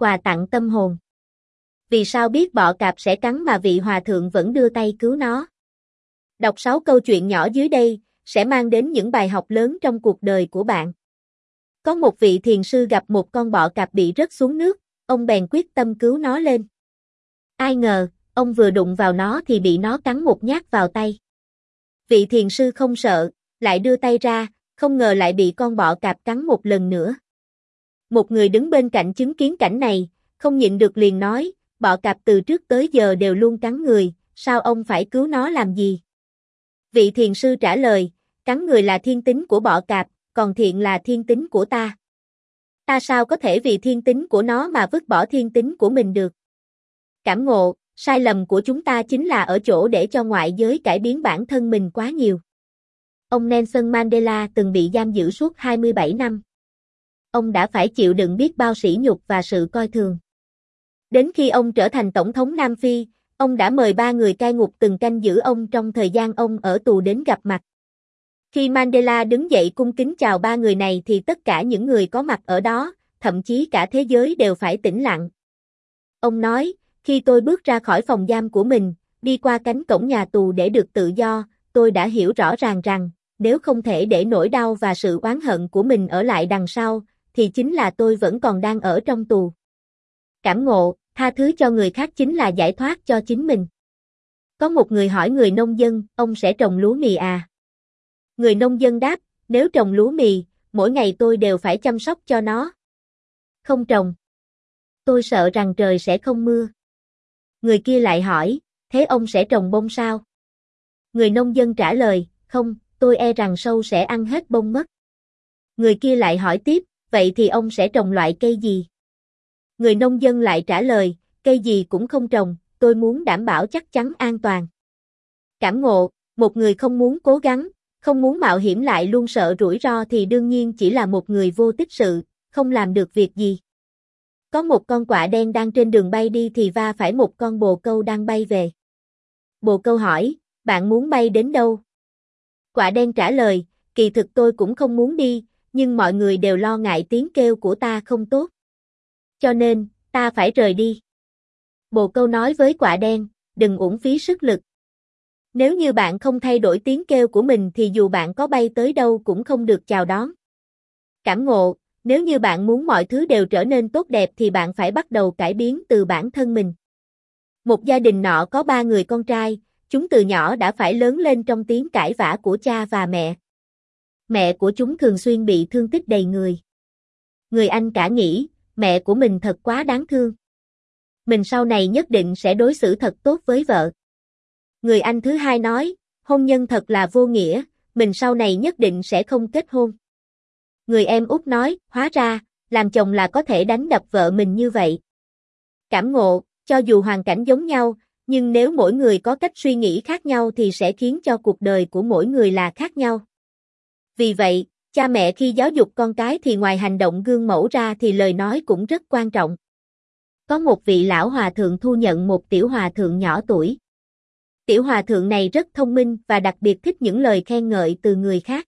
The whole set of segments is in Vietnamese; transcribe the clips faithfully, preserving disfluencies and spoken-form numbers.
quà tặng tâm hồn. Vì sao biết bọ cạp sẽ cắn mà vị hòa thượng vẫn đưa tay cứu nó? Đọc sáu câu chuyện nhỏ dưới đây, sẽ mang đến những bài học lớn trong cuộc đời của bạn. Có một vị thiền sư gặp một con bọ cạp bị rớt xuống nước, ông bèn quyết tâm cứu nó lên. Ai ngờ, ông vừa đụng vào nó thì bị nó cắn một nhát vào tay. Vị thiền sư không sợ, lại đưa tay ra, không ngờ lại bị con bọ cạp cắn một lần nữa. Một người đứng bên cạnh chứng kiến cảnh này, không nhịn được liền nói, bọ cạp từ trước tới giờ đều luôn cắn người, sao ông phải cứu nó làm gì? Vị thiền sư trả lời, cắn người là thiên tính của bọ cạp, còn thiện là thiên tính của ta. Ta sao có thể vì thiên tính của nó mà vứt bỏ thiên tính của mình được? Cảm ngộ, sai lầm của chúng ta chính là ở chỗ để cho ngoại giới cải biến bản thân mình quá nhiều. Ông Nelson Mandela từng bị giam giữ suốt hai mươi bảy năm. Ông đã phải chịu đựng biết bao sỉ nhục và sự coi thường. Đến khi ông trở thành tổng thống Nam Phi, ông đã mời ba người cai ngục từng canh giữ ông trong thời gian ông ở tù đến gặp mặt. Khi Mandela đứng dậy cung kính chào ba người này thì tất cả những người có mặt ở đó, thậm chí cả thế giới đều phải tĩnh lặng. Ông nói, khi tôi bước ra khỏi phòng giam của mình, đi qua cánh cổng nhà tù để được tự do, tôi đã hiểu rõ ràng rằng, nếu không thể để nỗi đau và sự oán hận của mình ở lại đằng sau, thì chính là tôi vẫn còn đang ở trong tù. Cảm ngộ, tha thứ cho người khác chính là giải thoát cho chính mình. Có một người hỏi người nông dân, ông sẽ trồng lúa mì à? Người nông dân đáp, nếu trồng lúa mì, mỗi ngày tôi đều phải chăm sóc cho nó. Không trồng. Tôi sợ rằng trời sẽ không mưa. Người kia lại hỏi, thế ông sẽ trồng bông sao? Người nông dân trả lời, không, tôi e rằng sâu sẽ ăn hết bông mất. Người kia lại hỏi tiếp, vậy thì ông sẽ trồng loại cây gì? Người nông dân lại trả lời, cây gì cũng không trồng, tôi muốn đảm bảo chắc chắn an toàn. Cảm ngộ, một người không muốn cố gắng, không muốn mạo hiểm lại luôn sợ rủi ro thì đương nhiên chỉ là một người vô tích sự, không làm được việc gì. Có một con quạ đen đang trên đường bay đi thì va phải một con bồ câu đang bay về. Bồ câu hỏi, bạn muốn bay đến đâu? Quạ đen trả lời, kỳ thực tôi cũng không muốn đi, nhưng mọi người đều lo ngại tiếng kêu của ta không tốt. Cho nên, ta phải rời đi. Bồ câu nói với quạ đen, đừng uổng phí sức lực. Nếu như bạn không thay đổi tiếng kêu của mình thì dù bạn có bay tới đâu cũng không được chào đón. Cảm ngộ, nếu như bạn muốn mọi thứ đều trở nên tốt đẹp thì bạn phải bắt đầu cải biến từ bản thân mình. Một gia đình nọ có ba người con trai, chúng từ nhỏ đã phải lớn lên trong tiếng cãi vã của cha và mẹ. Mẹ của chúng thường xuyên bị thương tích đầy người. Người anh cả nghĩ, mẹ của mình thật quá đáng thương. Mình sau này nhất định sẽ đối xử thật tốt với vợ. Người anh thứ hai nói, hôn nhân thật là vô nghĩa, mình sau này nhất định sẽ không kết hôn. Người em út nói, hóa ra, làm chồng là có thể đánh đập vợ mình như vậy. Cảm ngộ, cho dù hoàn cảnh giống nhau, nhưng nếu mỗi người có cách suy nghĩ khác nhau thì sẽ khiến cho cuộc đời của mỗi người là khác nhau. Vì vậy, cha mẹ khi giáo dục con cái thì ngoài hành động gương mẫu ra thì lời nói cũng rất quan trọng. Có một vị lão hòa thượng thu nhận một tiểu hòa thượng nhỏ tuổi. Tiểu hòa thượng này rất thông minh và đặc biệt thích những lời khen ngợi từ người khác.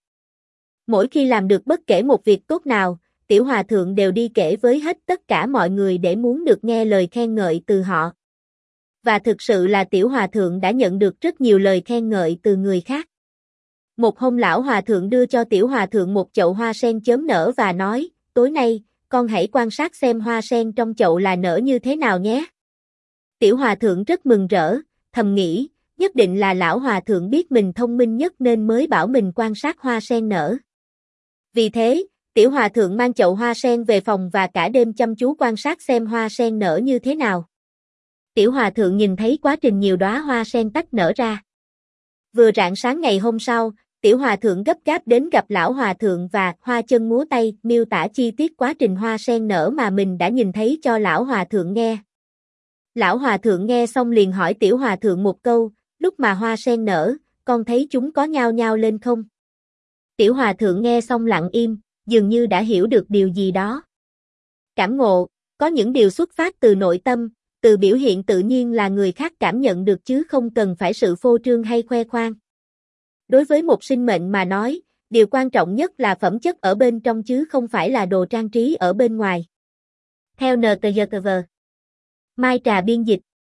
Mỗi khi làm được bất kể một việc tốt nào, tiểu hòa thượng đều đi kể với hết tất cả mọi người để muốn được nghe lời khen ngợi từ họ. Và thực sự là tiểu hòa thượng đã nhận được rất nhiều lời khen ngợi từ người khác. Một hôm lão hòa thượng đưa cho tiểu hòa thượng một chậu hoa sen chớm nở và nói, tối nay, con hãy quan sát xem hoa sen trong chậu là nở như thế nào nhé. Tiểu hòa thượng rất mừng rỡ, thầm nghĩ, nhất định là lão hòa thượng biết mình thông minh nhất nên mới bảo mình quan sát hoa sen nở. Vì thế, tiểu hòa thượng mang chậu hoa sen về phòng và cả đêm chăm chú quan sát xem hoa sen nở như thế nào. Tiểu hòa thượng nhìn thấy quá trình nhiều đóa hoa sen tách nở ra. Vừa rạng sáng ngày hôm sau, tiểu hòa thượng gấp gáp đến gặp lão hòa thượng và hoa chân múa tay miêu tả chi tiết quá trình hoa sen nở mà mình đã nhìn thấy cho lão hòa thượng nghe. Lão hòa thượng nghe xong liền hỏi tiểu hòa thượng một câu, lúc mà hoa sen nở, con thấy chúng có nhao nhao lên không? Tiểu hòa thượng nghe xong lặng im, dường như đã hiểu được điều gì đó. Cảm ngộ, có những điều xuất phát từ nội tâm, từ biểu hiện tự nhiên là người khác cảm nhận được chứ không cần phải sự phô trương hay khoe khoang. Đối với một sinh mệnh mà nói, điều quan trọng nhất là phẩm chất ở bên trong chứ không phải là đồ trang trí ở bên ngoài. Theo en tê giê tê vê. Mai Trà biên dịch.